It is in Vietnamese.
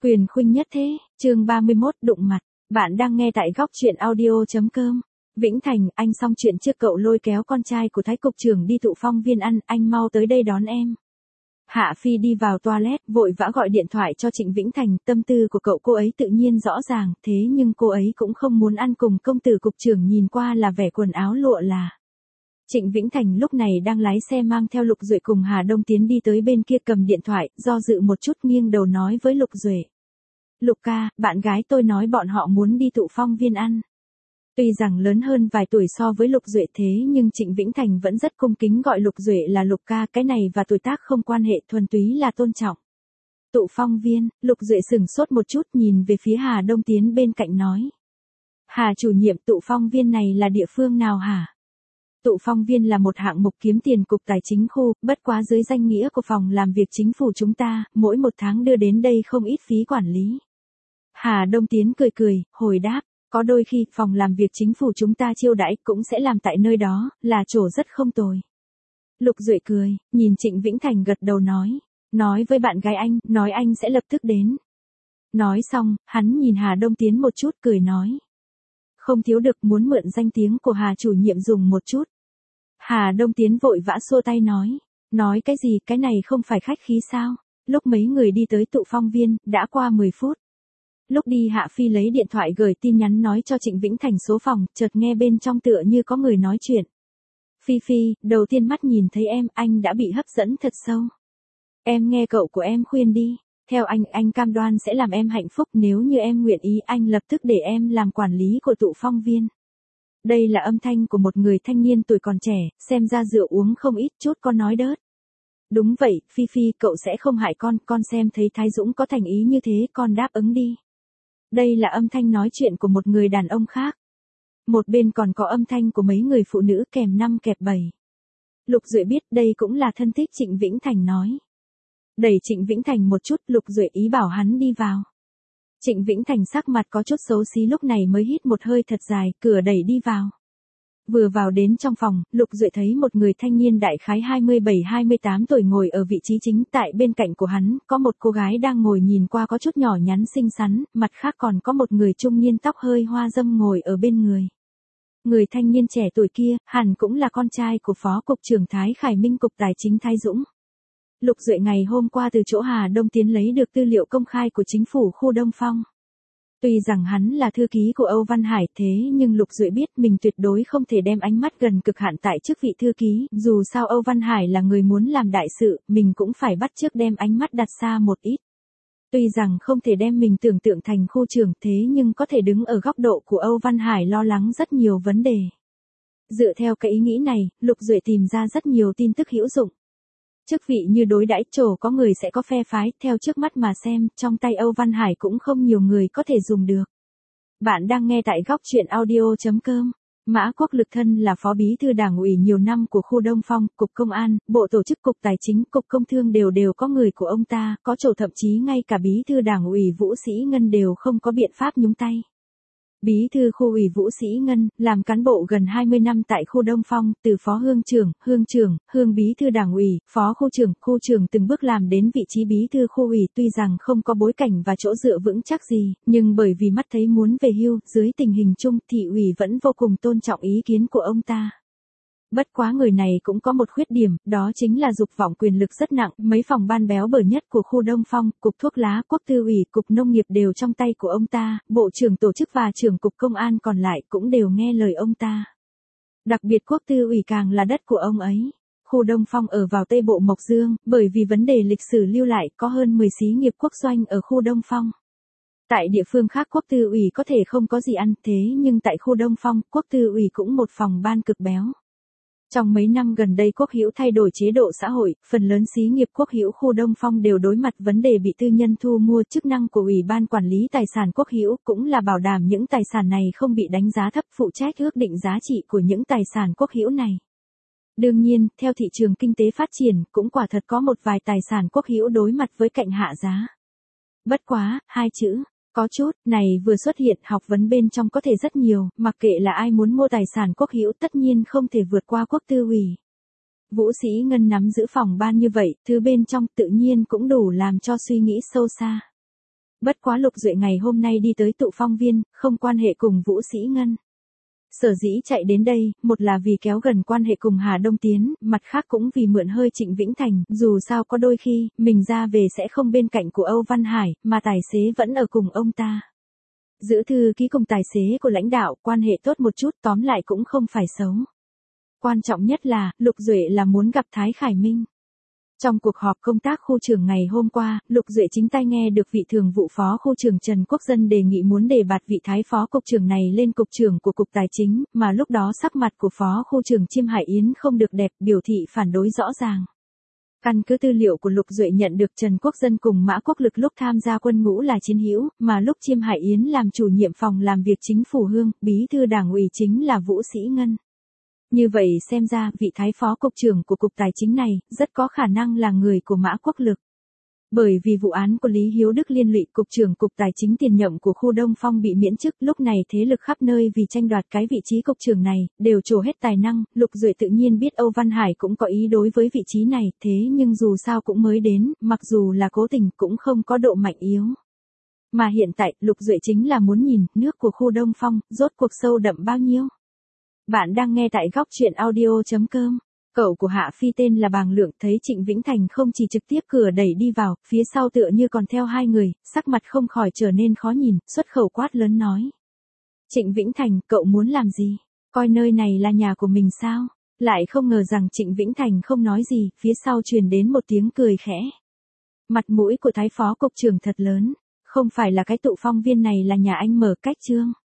Quyền khuynh nhất thế, chương 31 đụng mặt. Bạn đang nghe tại góc truyện audio.com. Vĩnh Thành, anh xong chuyện trước cậu lôi kéo con trai của Thái cục trưởng đi tụ phong viên ăn, anh mau tới đây đón em. Hạ Phi đi vào toilet, vội vã gọi điện thoại cho Trịnh Vĩnh Thành, tâm tư của cậu cô ấy tự nhiên rõ ràng, thế nhưng cô ấy cũng không muốn ăn cùng công tử cục trưởng nhìn qua là vẻ quần áo lụa là. Trịnh Vĩnh Thành lúc này đang lái xe mang theo Lục Duệ cùng Hà Đông Tiến đi tới bên kia cầm điện thoại, do dự một chút nghiêng đầu nói với Lục Duệ. Lục ca, bạn gái tôi nói bọn họ muốn đi tụ phong viên ăn. Tuy rằng lớn hơn vài tuổi so với Lục Duệ thế nhưng Trịnh Vĩnh Thành vẫn rất cung kính gọi Lục Duệ là Lục ca, cái này và tuổi tác không quan hệ, thuần túy là tôn trọng. Tụ phong viên, Lục Duệ sửng sốt một chút nhìn về phía Hà Đông Tiến bên cạnh nói. Hà chủ nhiệm, tụ phong viên này là địa phương nào hả? Tụ phong viên là một hạng mục kiếm tiền cục tài chính khu, bất quá dưới danh nghĩa của phòng làm việc chính phủ chúng ta, mỗi một tháng đưa đến đây không ít phí quản lý. Hà Đông Tiến cười, hồi đáp, có đôi khi phòng làm việc chính phủ chúng ta chiêu đãi cũng sẽ làm tại nơi đó, là chỗ rất không tồi. Lục Duệ cười, nhìn Trịnh Vĩnh Thành gật đầu nói với bạn gái anh, nói anh sẽ lập tức đến. Nói xong, hắn nhìn Hà Đông Tiến một chút cười nói. Không thiếu được, muốn mượn danh tiếng của Hà chủ nhiệm dùng một chút. Hà Đông Tiến vội vã xua tay nói cái gì, cái này không phải khách khí sao? Lúc mấy người đi tới tụ phong viên, đã qua 10 phút. Lúc đi Hạ Phi lấy điện thoại gửi tin nhắn nói cho Trịnh Vĩnh Thành số phòng, chợt nghe bên trong tựa như có người nói chuyện. Phi, đầu tiên mắt nhìn thấy em, anh đã bị hấp dẫn thật sâu. Em nghe cậu của em khuyên đi. Theo anh cam đoan sẽ làm em hạnh phúc, nếu như em nguyện ý anh lập tức để em làm quản lý của tụ phong viên. Đây là âm thanh của một người thanh niên tuổi còn trẻ, xem ra rượu uống không ít chút con nói đớt. Đúng vậy, Phi, cậu sẽ không hại con xem thấy Thái Dũng có thành ý như thế, con đáp ứng đi. Đây là âm thanh nói chuyện của một người đàn ông khác. Một bên còn có âm thanh của mấy người phụ nữ kèm 5 kẹp 7. Lục Duệ biết đây cũng là thân thích Trịnh Vĩnh Thành nói. Đẩy Trịnh Vĩnh Thành một chút, Lục Duệ ý bảo hắn đi vào. Trịnh Vĩnh Thành sắc mặt có chút xấu xí lúc này mới hít một hơi thật dài, cửa đẩy đi vào. Vừa vào đến trong phòng, Lục Duệ thấy một người thanh niên đại khái 27-28 tuổi ngồi ở vị trí chính, tại bên cạnh của hắn, có một cô gái đang ngồi nhìn qua có chút nhỏ nhắn xinh xắn, mặt khác còn có một người trung niên tóc hơi hoa râm ngồi ở bên người. Người thanh niên trẻ tuổi kia, hẳn cũng là con trai của Phó Cục trưởng Thái Khải Minh Cục Tài chính Thái Dũng. Lục Duệ ngày hôm qua từ chỗ Hà Đông Tiến lấy được tư liệu công khai của chính phủ khu Đông Phong. Tuy rằng hắn là thư ký của Âu Văn Hải thế nhưng Lục Duệ biết mình tuyệt đối không thể đem ánh mắt gần cực hạn tại chức vị thư ký, dù sao Âu Văn Hải là người muốn làm đại sự, mình cũng phải bắt chước đem ánh mắt đặt xa một ít. Tuy rằng không thể đem mình tưởng tượng thành khu trưởng thế nhưng có thể đứng ở góc độ của Âu Văn Hải lo lắng rất nhiều vấn đề. Dựa theo cái ý nghĩ này, Lục Duệ tìm ra rất nhiều tin tức hữu dụng. Chức vị như đối đãi trổ có người sẽ có phe phái, theo trước mắt mà xem, trong tay Âu Văn Hải cũng không nhiều người có thể dùng được. Bạn đang nghe tại góc truyện audio.com. Mã Quốc Lực thân là phó bí thư đảng ủy nhiều năm của khu Đông Phong, cục công an, bộ tổ chức cục tài chính, cục công thương đều có người của ông ta, có chỗ thậm chí ngay cả bí thư đảng ủy Vũ Sĩ Ngân đều không có biện pháp nhúng tay. Bí thư khu ủy Vũ Sĩ Ngân, làm cán bộ gần 20 năm tại khu Đông Phong, từ phó hương bí thư đảng ủy, phó khu trưởng từng bước làm đến vị trí bí thư khu ủy, tuy rằng không có bối cảnh và chỗ dựa vững chắc gì, nhưng bởi vì mắt thấy muốn về hưu, dưới tình hình chung, thị ủy vẫn vô cùng tôn trọng ý kiến của ông ta. Bất quá người này cũng có một khuyết điểm, đó chính là dục vọng quyền lực rất nặng, mấy phòng ban béo bở nhất của khu Đông Phong, cục thuốc lá, quốc tư ủy, cục nông nghiệp đều trong tay của ông ta, bộ trưởng tổ chức và trưởng cục công an còn lại cũng đều nghe lời ông ta. Đặc biệt quốc tư ủy càng là đất của ông ấy. Khu Đông Phong ở vào Tây Bộ Mộc Dương, bởi vì vấn đề lịch sử lưu lại có hơn 10 xí nghiệp quốc doanh ở khu Đông Phong. Tại địa phương khác quốc tư ủy có thể không có gì ăn thế nhưng tại khu Đông Phong, quốc tư ủy cũng một phòng ban cực béo. Trong mấy năm gần đây Quốc hữu thay đổi chế độ xã hội, phần lớn xí nghiệp Quốc hữu khu Đông Phong đều đối mặt vấn đề bị tư nhân thu mua. Chức năng của Ủy ban Quản lý Tài sản Quốc hữu cũng là bảo đảm những tài sản này không bị đánh giá thấp, phụ trách ước định giá trị của những tài sản Quốc hữu này. Đương nhiên, theo thị trường kinh tế phát triển, cũng quả thật có một vài tài sản Quốc hữu đối mặt với cạnh hạ giá. Bất quá, hai chữ có chút này vừa xuất hiện, học vấn bên trong có thể rất nhiều, mặc kệ là ai muốn mua tài sản Quốc hữu tất nhiên không thể vượt qua quốc tư ủy. Vũ Sĩ Ngân nắm giữ phòng ban như vậy, thứ bên trong tự nhiên cũng đủ làm cho suy nghĩ sâu xa. Bất quá Lục Duệ ngày hôm nay đi tới tụ phong viên, không quan hệ cùng Vũ Sĩ Ngân. Sở dĩ chạy đến đây, một là vì kéo gần quan hệ cùng Hà Đông Tiến, mặt khác cũng vì mượn hơi Trịnh Vĩnh Thành, dù sao có đôi khi, mình ra về sẽ không bên cạnh của Âu Văn Hải, mà tài xế vẫn ở cùng ông ta. Giữ thư ký cùng tài xế của lãnh đạo, quan hệ tốt một chút, tóm lại cũng không phải xấu. Quan trọng nhất là, Lục Duệ là muốn gặp Thái Khải Minh. Trong cuộc họp công tác khu trưởng ngày hôm qua, Lục Duệ chính tai nghe được vị thường vụ phó khu trưởng Trần Quốc Dân đề nghị muốn đề bạt vị thái phó cục trưởng này lên cục trưởng của cục tài chính, mà lúc đó sắc mặt của phó khu trưởng Chiêm Hải Yến không được đẹp, biểu thị phản đối rõ ràng. Căn cứ tư liệu của Lục Duệ nhận được, Trần Quốc Dân cùng Mã Quốc Lực lúc tham gia quân ngũ là chiến hữu, mà lúc Chiêm Hải Yến làm chủ nhiệm phòng làm việc chính phủ Hương, bí thư đảng ủy chính là Vũ Sĩ Ngân. Như vậy xem ra, vị thái phó cục trưởng của cục tài chính này, rất có khả năng là người của Mã Quốc Lực. Bởi vì vụ án của Lý Hiếu Đức liên lụy cục trưởng cục tài chính tiền nhậm của khu Đông Phong bị miễn chức, lúc này thế lực khắp nơi vì tranh đoạt cái vị trí cục trưởng này, đều trổ hết tài năng, Lục Duệ tự nhiên biết Âu Văn Hải cũng có ý đối với vị trí này, thế nhưng dù sao cũng mới đến, mặc dù là cố tình cũng không có độ mạnh yếu. Mà hiện tại, Lục Duệ chính là muốn nhìn, nước của khu Đông Phong, rốt cuộc sâu đậm bao nhiêu. Bạn đang nghe tại góc truyện audio.com. Cậu của Hạ Phi tên là Bàng Lượng, thấy Trịnh Vĩnh Thành không chỉ trực tiếp cửa đẩy đi vào, phía sau tựa như còn theo hai người, sắc mặt không khỏi trở nên khó nhìn, xuất khẩu quát lớn nói. Trịnh Vĩnh Thành, cậu muốn làm gì? Coi nơi này là nhà của mình sao? Lại không ngờ rằng Trịnh Vĩnh Thành không nói gì, phía sau truyền đến một tiếng cười khẽ. Mặt mũi của thái phó cục trưởng thật lớn, không phải là cái tụ phong viên này là nhà anh mở cách trương.